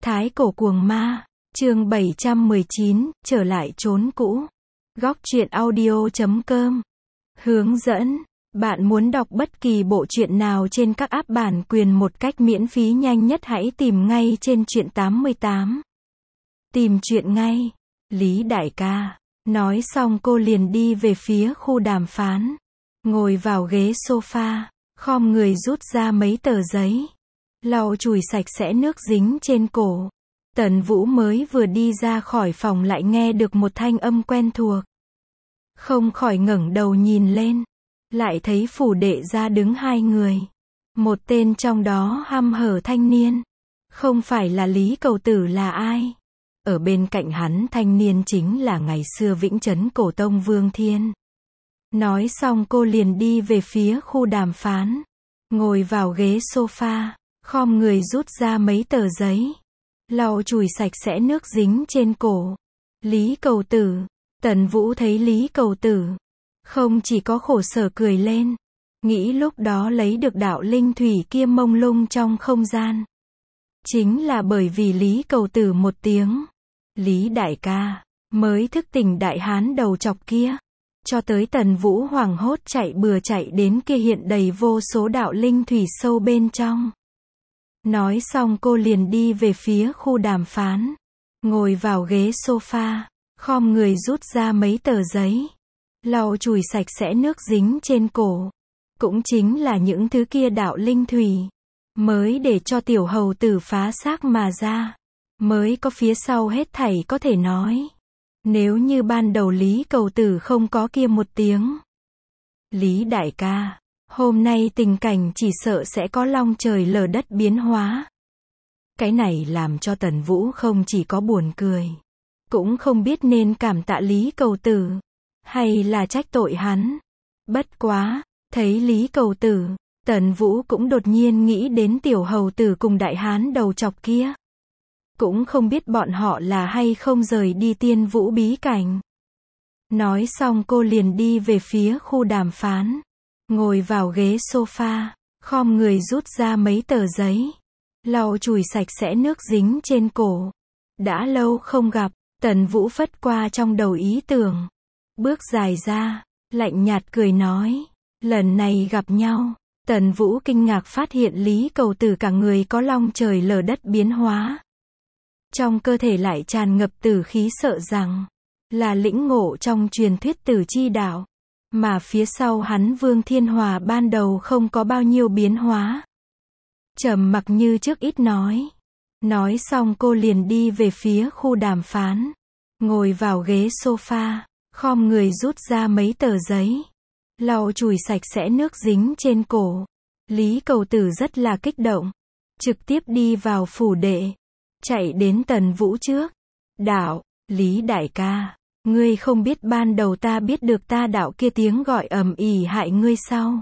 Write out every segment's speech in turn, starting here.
Thái cổ cuồng ma, chương 719, trở lại chốn cũ. Góc truyện audio.com. Hướng dẫn, bạn muốn đọc bất kỳ bộ truyện nào trên các app bản quyền một cách miễn phí nhanh nhất hãy tìm ngay trên truyện 88. Tìm truyện ngay. Lý đại ca. Nói xong cô liền đi về phía khu đàm phán. Ngồi vào ghế sofa, khom người rút ra mấy tờ giấy. Lau chùi sạch sẽ nước dính trên cổ. Tần Vũ mới vừa đi ra khỏi phòng lại nghe được một thanh âm quen thuộc. Không khỏi ngẩng đầu nhìn lên. Lại thấy phủ đệ ra đứng hai người. Một tên trong đó hăm hở thanh niên. Không phải là Lý Cầu Tử là ai? Ở bên cạnh hắn thanh niên chính là ngày xưa Vĩnh Trấn Cổ Tông Vương Thiên. Nói xong cô liền đi về phía khu đàm phán. Ngồi vào ghế sofa, khom người rút ra mấy tờ giấy. Lau chùi sạch sẽ nước dính trên cổ. Lý Cầu Tử. Tần Vũ thấy Lý Cầu Tử. Không chỉ có khổ sở cười lên. Nghĩ lúc đó lấy được đạo linh thủy kia mông lung trong không gian. Chính là bởi vì Lý Cầu Tử một tiếng. Lý đại ca. Mới thức tỉnh đại hán đầu chọc kia. Cho tới Tần Vũ hoảng hốt chạy bừa chạy đến kia hiện đầy vô số đạo linh thủy sâu bên trong. Nói xong cô liền đi về phía khu đàm phán. Ngồi vào ghế sofa, khom người rút ra mấy tờ giấy. Lau chùi sạch sẽ nước dính trên cổ. Cũng chính là những thứ kia đạo linh thủy. Mới để cho tiểu hầu tử phá xác mà ra. Mới có phía sau hết thảy có thể nói. Nếu như ban đầu Lý Cầu Tử không có kia một tiếng. Lý đại ca. Hôm nay tình cảnh chỉ sợ sẽ có long trời lở đất biến hóa. Cái này làm cho Tần Vũ không chỉ có buồn cười. Cũng không biết nên cảm tạ Lý Cầu Tử. Hay là trách tội hắn. Bất quá, thấy Lý Cầu Tử, Tần Vũ cũng đột nhiên nghĩ đến tiểu hầu tử cùng đại hán đầu chọc kia. Cũng không biết bọn họ là hay không rời đi Tiên Vũ bí cảnh. Nói xong cô liền đi về phía khu đàm phán. Ngồi vào ghế sofa, khom người rút ra mấy tờ giấy. Lau chùi sạch sẽ nước dính trên cổ. Đã lâu không gặp, Tần Vũ phất qua trong đầu ý tưởng. Bước dài ra, lạnh nhạt cười nói. Lần này gặp nhau, Tần Vũ kinh ngạc phát hiện Lý Cầu Tử cả người có long trời lở đất biến hóa. Trong cơ thể lại tràn ngập tử khí sợ rằng là lĩnh ngộ trong truyền thuyết Tử Chi Đạo. Mà phía sau hắn Vương Thiên Hòa ban đầu không có bao nhiêu biến hóa. Trầm mặc như trước ít nói. Nói xong cô liền đi về phía khu đàm phán. Ngồi vào ghế sofa, khom người rút ra mấy tờ giấy. Lau chùi sạch sẽ nước dính trên cổ. Lý Cầu Tử rất là kích động. Trực tiếp đi vào phủ đệ. Chạy đến Tần Vũ trước. Đạo, Lý đại ca. Ngươi không biết ban đầu ta biết được ta đạo kia tiếng gọi ầm ĩ hại ngươi sao?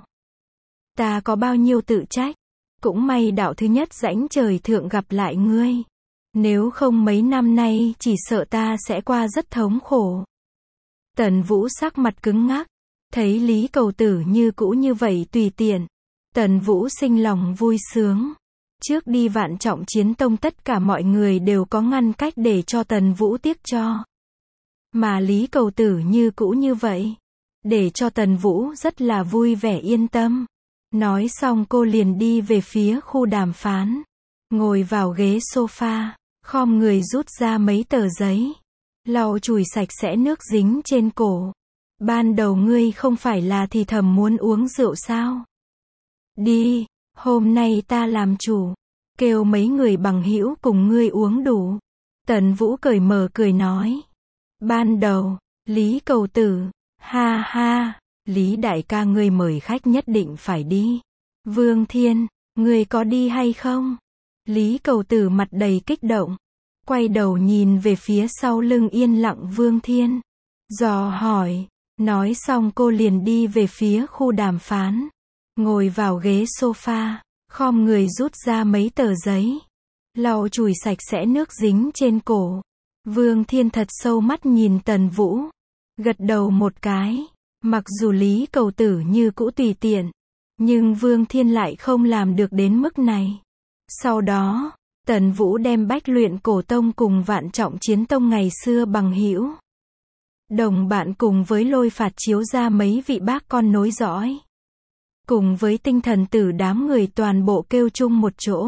Ta có bao nhiêu tự trách? Cũng may đạo thứ nhất rãnh trời thượng gặp lại ngươi. Nếu không mấy năm nay chỉ sợ ta sẽ qua rất thống khổ. Tần Vũ sắc mặt cứng ngắc. Thấy Lý Cầu Tử như cũ như vậy tùy tiện. Tần Vũ sinh lòng vui sướng. Trước đi Vạn Trọng Chiến Tông tất cả mọi người đều có ngăn cách để cho Tần Vũ tiếc cho. Mà Lý Cầu Tử như cũ như vậy. Để cho Tần Vũ rất là vui vẻ yên tâm. Nói xong cô liền đi về phía khu đàm phán. Ngồi vào ghế sofa, khom người rút ra mấy tờ giấy. Lau chùi sạch sẽ nước dính trên cổ. Ban đầu ngươi không phải là thì thầm muốn uống rượu sao? Đi, hôm nay ta làm chủ. Kêu mấy người bằng hữu cùng ngươi uống đủ. Tần Vũ cởi mở cười nói. Ban đầu, Lý Cầu Tử, ha ha, Lý đại ca ngươi mời khách nhất định phải đi. Vương Thiên, ngươi có đi hay không? Lý Cầu Tử mặt đầy kích động. Quay đầu nhìn về phía sau lưng yên lặng Vương Thiên. Dò hỏi. Nói xong cô liền đi về phía khu đàm phán. Ngồi vào ghế sofa, khom người rút ra mấy tờ giấy. Lau chùi sạch sẽ nước dính trên cổ. Vương Thiên thật sâu mắt nhìn Tần Vũ. Gật đầu một cái. Mặc dù Lý Cầu Tử như cũ tùy tiện. Nhưng Vương Thiên lại không làm được đến mức này. Sau đó, Tần Vũ đem Bách Luyện Cổ Tông cùng Vạn Trọng Chiến Tông ngày xưa bằng hữu đồng bạn cùng với Lôi Phạt chiếu ra mấy vị bác con nối dõi. Cùng với Tinh Thần Tử đám người toàn bộ kêu chung một chỗ.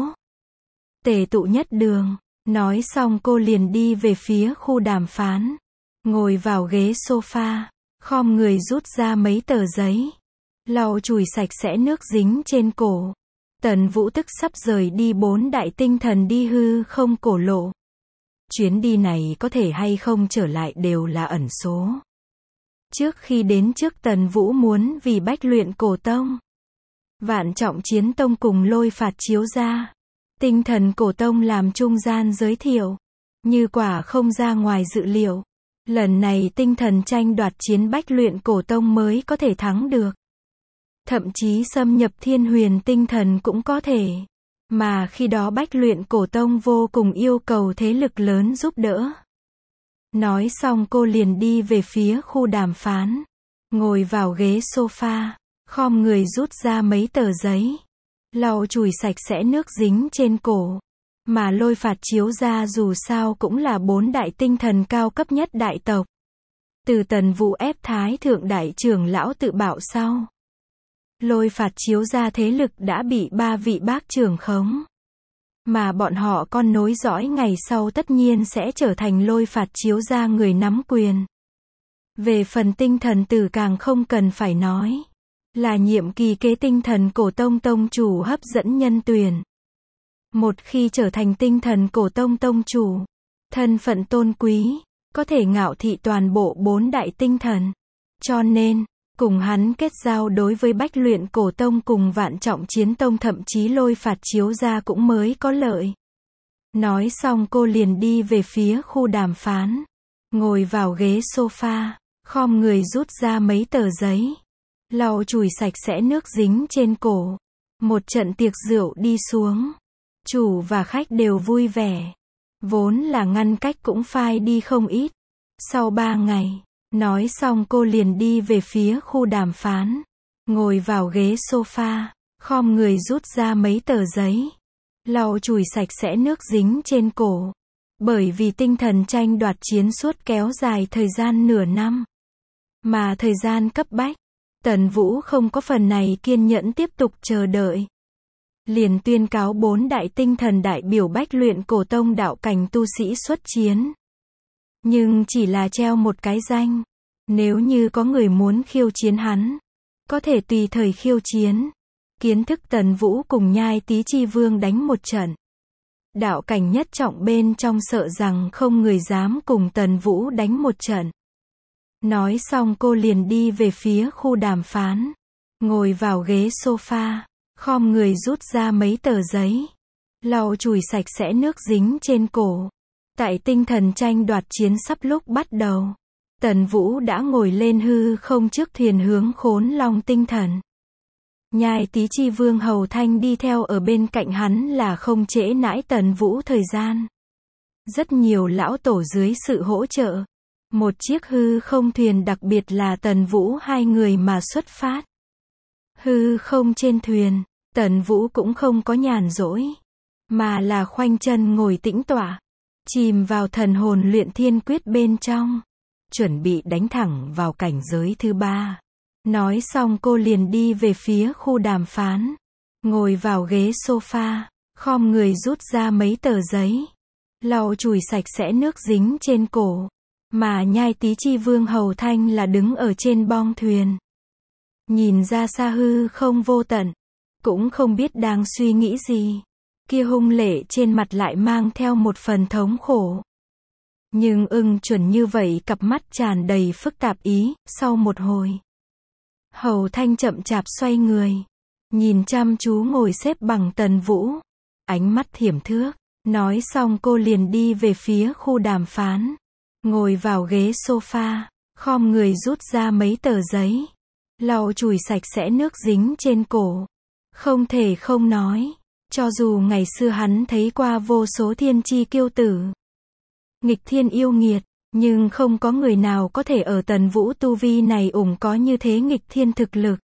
Tề tụ nhất đường. Nói xong cô liền đi về phía khu đàm phán. Ngồi vào ghế sofa. Khom người rút ra mấy tờ giấy. Lau chùi sạch sẽ nước dính trên cổ. Tần Vũ tức sắp rời đi 4 đại tinh thần đi hư không cổ lộ. Chuyến đi này có thể hay không trở lại đều là ẩn số. Trước khi đến trước Tần Vũ muốn vì Bách Luyện Cổ Tông, Vạn Trọng Chiến Tông cùng Lôi Phạt chiếu ra. Tinh Thần Cổ Tông làm trung gian giới thiệu. Như quả không ra ngoài dự liệu. Lần này tinh thần tranh đoạt chiến Bách Luyện Cổ Tông mới có thể thắng được. Thậm chí xâm nhập Thiên Huyền Tinh Thần cũng có thể. Mà khi đó Bách Luyện Cổ Tông vô cùng yêu cầu thế lực lớn giúp đỡ. Nói xong cô liền đi về phía khu đàm phán. Ngồi vào ghế sofa. Khom người rút ra mấy tờ giấy. Lau chùi sạch sẽ nước dính trên cổ. Mà Lôi Phạt chiếu ra dù sao cũng là 4 đại tinh thần cao cấp nhất đại tộc. Từ Tần Vũ ép Thái Thượng Đại Trưởng Lão tự bạo sau. Lôi Phạt chiếu ra thế lực đã bị 3 vị bác trưởng khống. Mà bọn họ con nối dõi ngày sau tất nhiên sẽ trở thành Lôi Phạt chiếu ra người nắm quyền. Về phần Tinh Thần Tử càng không cần phải nói. Là nhiệm kỳ kế Tinh Thần Cổ Tông tông chủ hấp dẫn nhân tuyển. Một khi trở thành Tinh Thần Cổ Tông tông chủ, thân phận tôn quý, có thể ngạo thị toàn bộ 4 đại tinh thần. Cho nên, cùng hắn kết giao đối với Bách Luyện Cổ Tông cùng Vạn Trọng Chiến Tông thậm chí Lôi Phạt chiếu ra cũng mới có lợi. Nói xong cô liền đi về phía khu đàm phán. Ngồi vào ghế sofa, khom người rút ra mấy tờ giấy. Lau chùi sạch sẽ nước dính trên cổ. Một trận tiệc rượu đi xuống. Chủ và khách đều vui vẻ. Vốn là ngăn cách cũng phai đi không ít. Sau 3 ngày, nói xong cô liền đi về phía khu đàm phán. Ngồi vào ghế sofa, khom người rút ra mấy tờ giấy. Lau chùi sạch sẽ nước dính trên cổ. Bởi vì tinh thần tranh đoạt chiến suốt kéo dài thời gian nửa năm. Mà thời gian cấp bách. Tần Vũ không có phần này kiên nhẫn tiếp tục chờ đợi. Liền tuyên cáo 4 đại tinh thần đại biểu Bách Luyện Cổ Tông đạo cảnh tu sĩ xuất chiến. Nhưng chỉ là treo một cái danh. Nếu như có người muốn khiêu chiến hắn, có thể tùy thời khiêu chiến. Kiến thức Tần Vũ cùng Nhai Tý Chi Vương đánh một trận. Đạo cảnh nhất trọng bên trong sợ rằng không người dám cùng Tần Vũ đánh một trận. Nói xong cô liền đi về phía khu đàm phán. Ngồi vào ghế sofa, khom người rút ra mấy tờ giấy. Lau chùi sạch sẽ nước dính trên cổ. Tại tinh thần tranh đoạt chiến sắp lúc bắt đầu. Tần Vũ đã ngồi lên hư không trước thuyền hướng Khốn Long tinh thần. Nhai Tý Chi Vương Hầu Thanh đi theo ở bên cạnh hắn là không trễ nãi Tần Vũ thời gian. Rất nhiều lão tổ dưới sự hỗ trợ. Một chiếc hư không thuyền đặc biệt là Tần Vũ 2 người mà xuất phát. Hư không trên thuyền, Tần Vũ cũng không có nhàn rỗi. Mà là khoanh chân ngồi tĩnh tọa. Chìm vào thần hồn luyện thiên quyết bên trong. Chuẩn bị đánh thẳng vào cảnh giới thứ 3. Nói xong cô liền đi về phía khu đàm phán. Ngồi vào ghế sofa, khom người rút ra mấy tờ giấy. Lau chùi sạch sẽ nước dính trên cổ. Mà Nhai Tý Chi Vương Hầu Thanh là đứng ở trên bong thuyền. Nhìn ra xa hư không vô tận. Cũng không biết đang suy nghĩ gì. Kia hung lệ trên mặt lại mang theo một phần thống khổ. Nhưng ưng chuẩn như vậy cặp mắt tràn đầy phức tạp ý, sau một hồi. Hầu Thanh chậm chạp xoay người. Nhìn chăm chú ngồi xếp bằng Tần Vũ. Ánh mắt thiểm thước. Nói xong cô liền đi về phía khu đàm phán. Ngồi vào ghế sofa, khom người rút ra mấy tờ giấy. Lau chùi sạch sẽ nước dính trên cổ. Không thể không nói. Cho dù ngày xưa hắn thấy qua vô số thiên chi kiêu tử. Nghịch thiên yêu nghiệt. Nhưng không có người nào có thể ở Tần Vũ tu vi này có như thế nghịch thiên thực lực.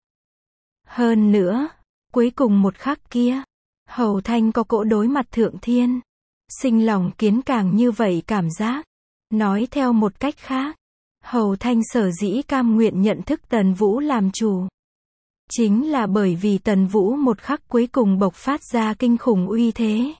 Hơn nữa, cuối cùng một khắc kia, Hầu Thanh có cỗ đối mặt thượng thiên. sinh lòng kiến càng như vậy cảm giác. Nói theo một cách khác, Hầu Thanh sở dĩ cam nguyện nhận thức Tần Vũ làm chủ, chính là bởi vì Tần Vũ một khắc cuối cùng bộc phát ra kinh khủng uy thế.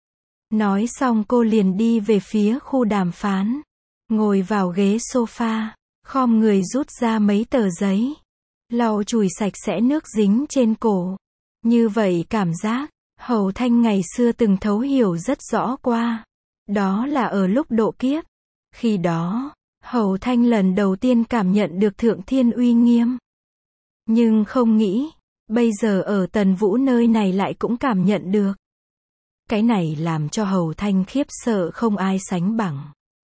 Nói xong cô liền đi về phía khu đàm phán, ngồi vào ghế sofa, khom người rút ra mấy tờ giấy, lau chùi sạch sẽ nước dính trên cổ. Như vậy cảm giác, Hầu Thanh ngày xưa từng thấu hiểu rất rõ qua. Đó là ở lúc độ kiếp. Khi đó, Hầu Thanh lần đầu tiên cảm nhận được thượng thiên uy nghiêm. Nhưng không nghĩ, bây giờ ở Tần Vũ nơi này lại cũng cảm nhận được. Cái này làm cho Hầu Thanh khiếp sợ không ai sánh bằng.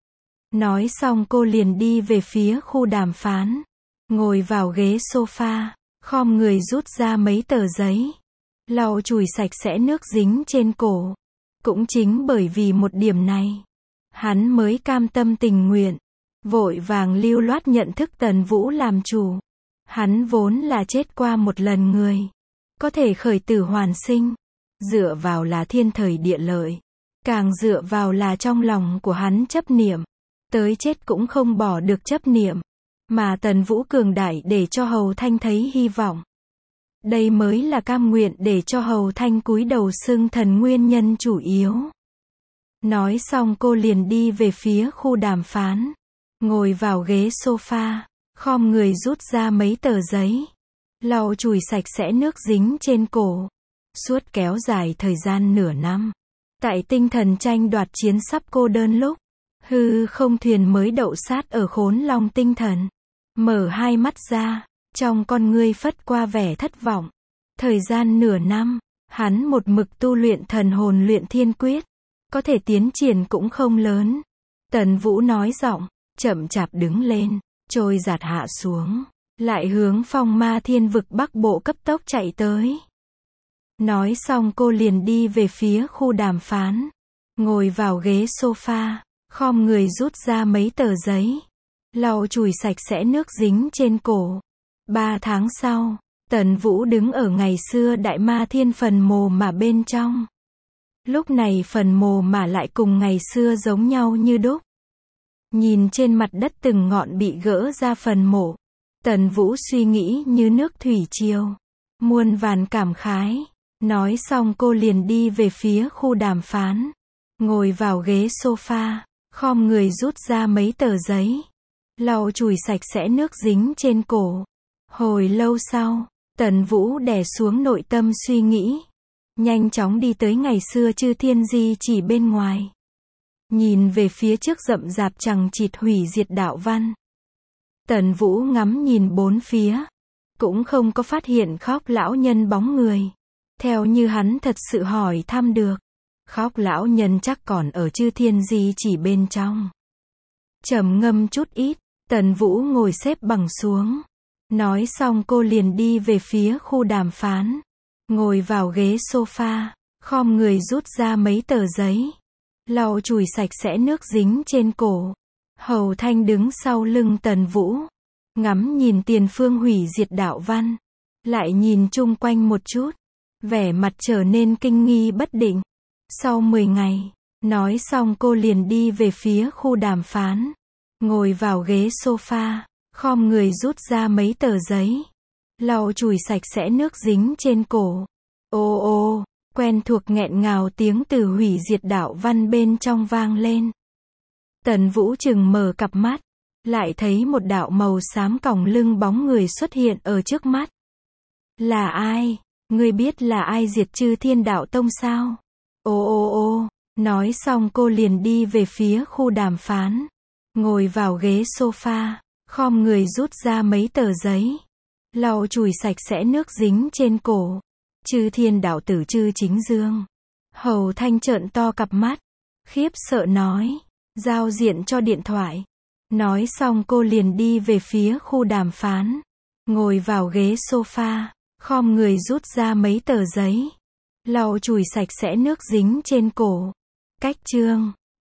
Nói xong cô liền đi về phía khu đàm phán, ngồi vào ghế sofa, khom người rút ra mấy tờ giấy, lau chùi sạch sẽ nước dính trên cổ. Cũng chính bởi vì một điểm này, hắn mới cam tâm tình nguyện, vội vàng lưu loát nhận thức Tần Vũ làm chủ. Hắn vốn là chết qua một lần người, có thể khởi tử hoàn sinh, dựa vào là thiên thời địa lợi, càng dựa vào là trong lòng của hắn chấp niệm, tới chết cũng không bỏ được chấp niệm, mà Tần Vũ cường đại để cho Hầu Thanh thấy hy vọng. Đây mới là cam nguyện để cho Hầu Thanh cúi đầu xưng thần nguyên nhân chủ yếu. Nói xong cô liền đi về phía khu đàm phán, ngồi vào ghế sofa, khom người rút ra mấy tờ giấy, lau chùi sạch sẽ nước dính trên cổ. Suốt kéo dài thời gian nửa năm, tại tinh thần tranh đoạt chiến sắp cô đơn lúc, hư không thuyền mới đậu sát ở Khốn Long tinh thần. Mở hai mắt ra, trong con ngươi phất qua vẻ thất vọng. Thời gian nửa năm, hắn một mực tu luyện thần hồn luyện thiên quyết, có thể tiến triển cũng không lớn. Tần Vũ nói giọng chậm chạp đứng lên, trôi giạt hạ xuống, lại hướng Phong Ma Thiên vực Bắc Bộ cấp tốc chạy tới. Nói xong cô liền đi về phía khu đàm phán, ngồi vào ghế sofa, khom người rút ra mấy tờ giấy, lau chùi sạch sẽ nước dính trên cổ. 3 tháng sau, Tần Vũ đứng ở ngày xưa Đại Ma Thiên phần mồ mả bên trong. Lúc này phần mồ mả lại cùng ngày xưa giống nhau như đúc. Nhìn trên mặt đất từng ngọn bị gỡ ra phần mộ, Tần Vũ suy nghĩ như nước thủy triều, muôn vàn cảm khái. Nói xong cô liền đi về phía khu đàm phán, ngồi vào ghế sofa, khom người rút ra mấy tờ giấy, lau chùi sạch sẽ nước dính trên cổ. Hồi lâu sau, Tần Vũ đè xuống nội tâm suy nghĩ, nhanh chóng đi tới ngày xưa Chư Thiên Di chỉ bên ngoài. Nhìn về phía trước rậm rạp chằng chịt hủy diệt đạo văn. Tần Vũ ngắm nhìn bốn phía, cũng không có phát hiện Khóc lão nhân bóng người. Theo như hắn thật sự hỏi thăm được, Khóc lão nhân chắc còn ở Chư Thiên Di chỉ bên trong. Trầm ngâm chút ít, Tần Vũ ngồi xếp bằng xuống. Nói xong cô liền đi về phía khu đàm phán, ngồi vào ghế sofa, khom người rút ra mấy tờ giấy, lau chùi sạch sẽ nước dính trên cổ. Hầu Thanh đứng sau lưng Tần Vũ, ngắm nhìn tiền phương hủy diệt đạo văn, lại nhìn chung quanh một chút, vẻ mặt trở nên kinh nghi bất định. Sau 10 ngày, nói xong cô liền đi về phía khu đàm phán, ngồi vào ghế sofa, khom người rút ra mấy tờ giấy, lau chùi sạch sẽ nước dính trên cổ. Ô ô, quen thuộc nghẹn ngào tiếng từ hủy diệt đạo văn bên trong vang lên. Tần Vũ chừng mở cặp mắt, lại thấy một đạo màu xám còng lưng bóng người xuất hiện ở trước mắt. Là ai? Ngươi biết là ai diệt Chư Thiên Đạo Tông sao? Ô ô ô, nói xong cô liền đi về phía khu đàm phán, ngồi vào ghế sofa, khom người rút ra mấy tờ giấy, lau chùi sạch sẽ nước dính trên cổ. Chư Thiên Đạo Tử Chư Chính Dương. Hầu Thanh trợn to cặp mắt, khiếp sợ nói, giao diện cho điện thoại. Nói xong cô liền đi về phía khu đàm phán, ngồi vào ghế sofa, khom người rút ra mấy tờ giấy, lau chùi sạch sẽ nước dính trên cổ. Cách chương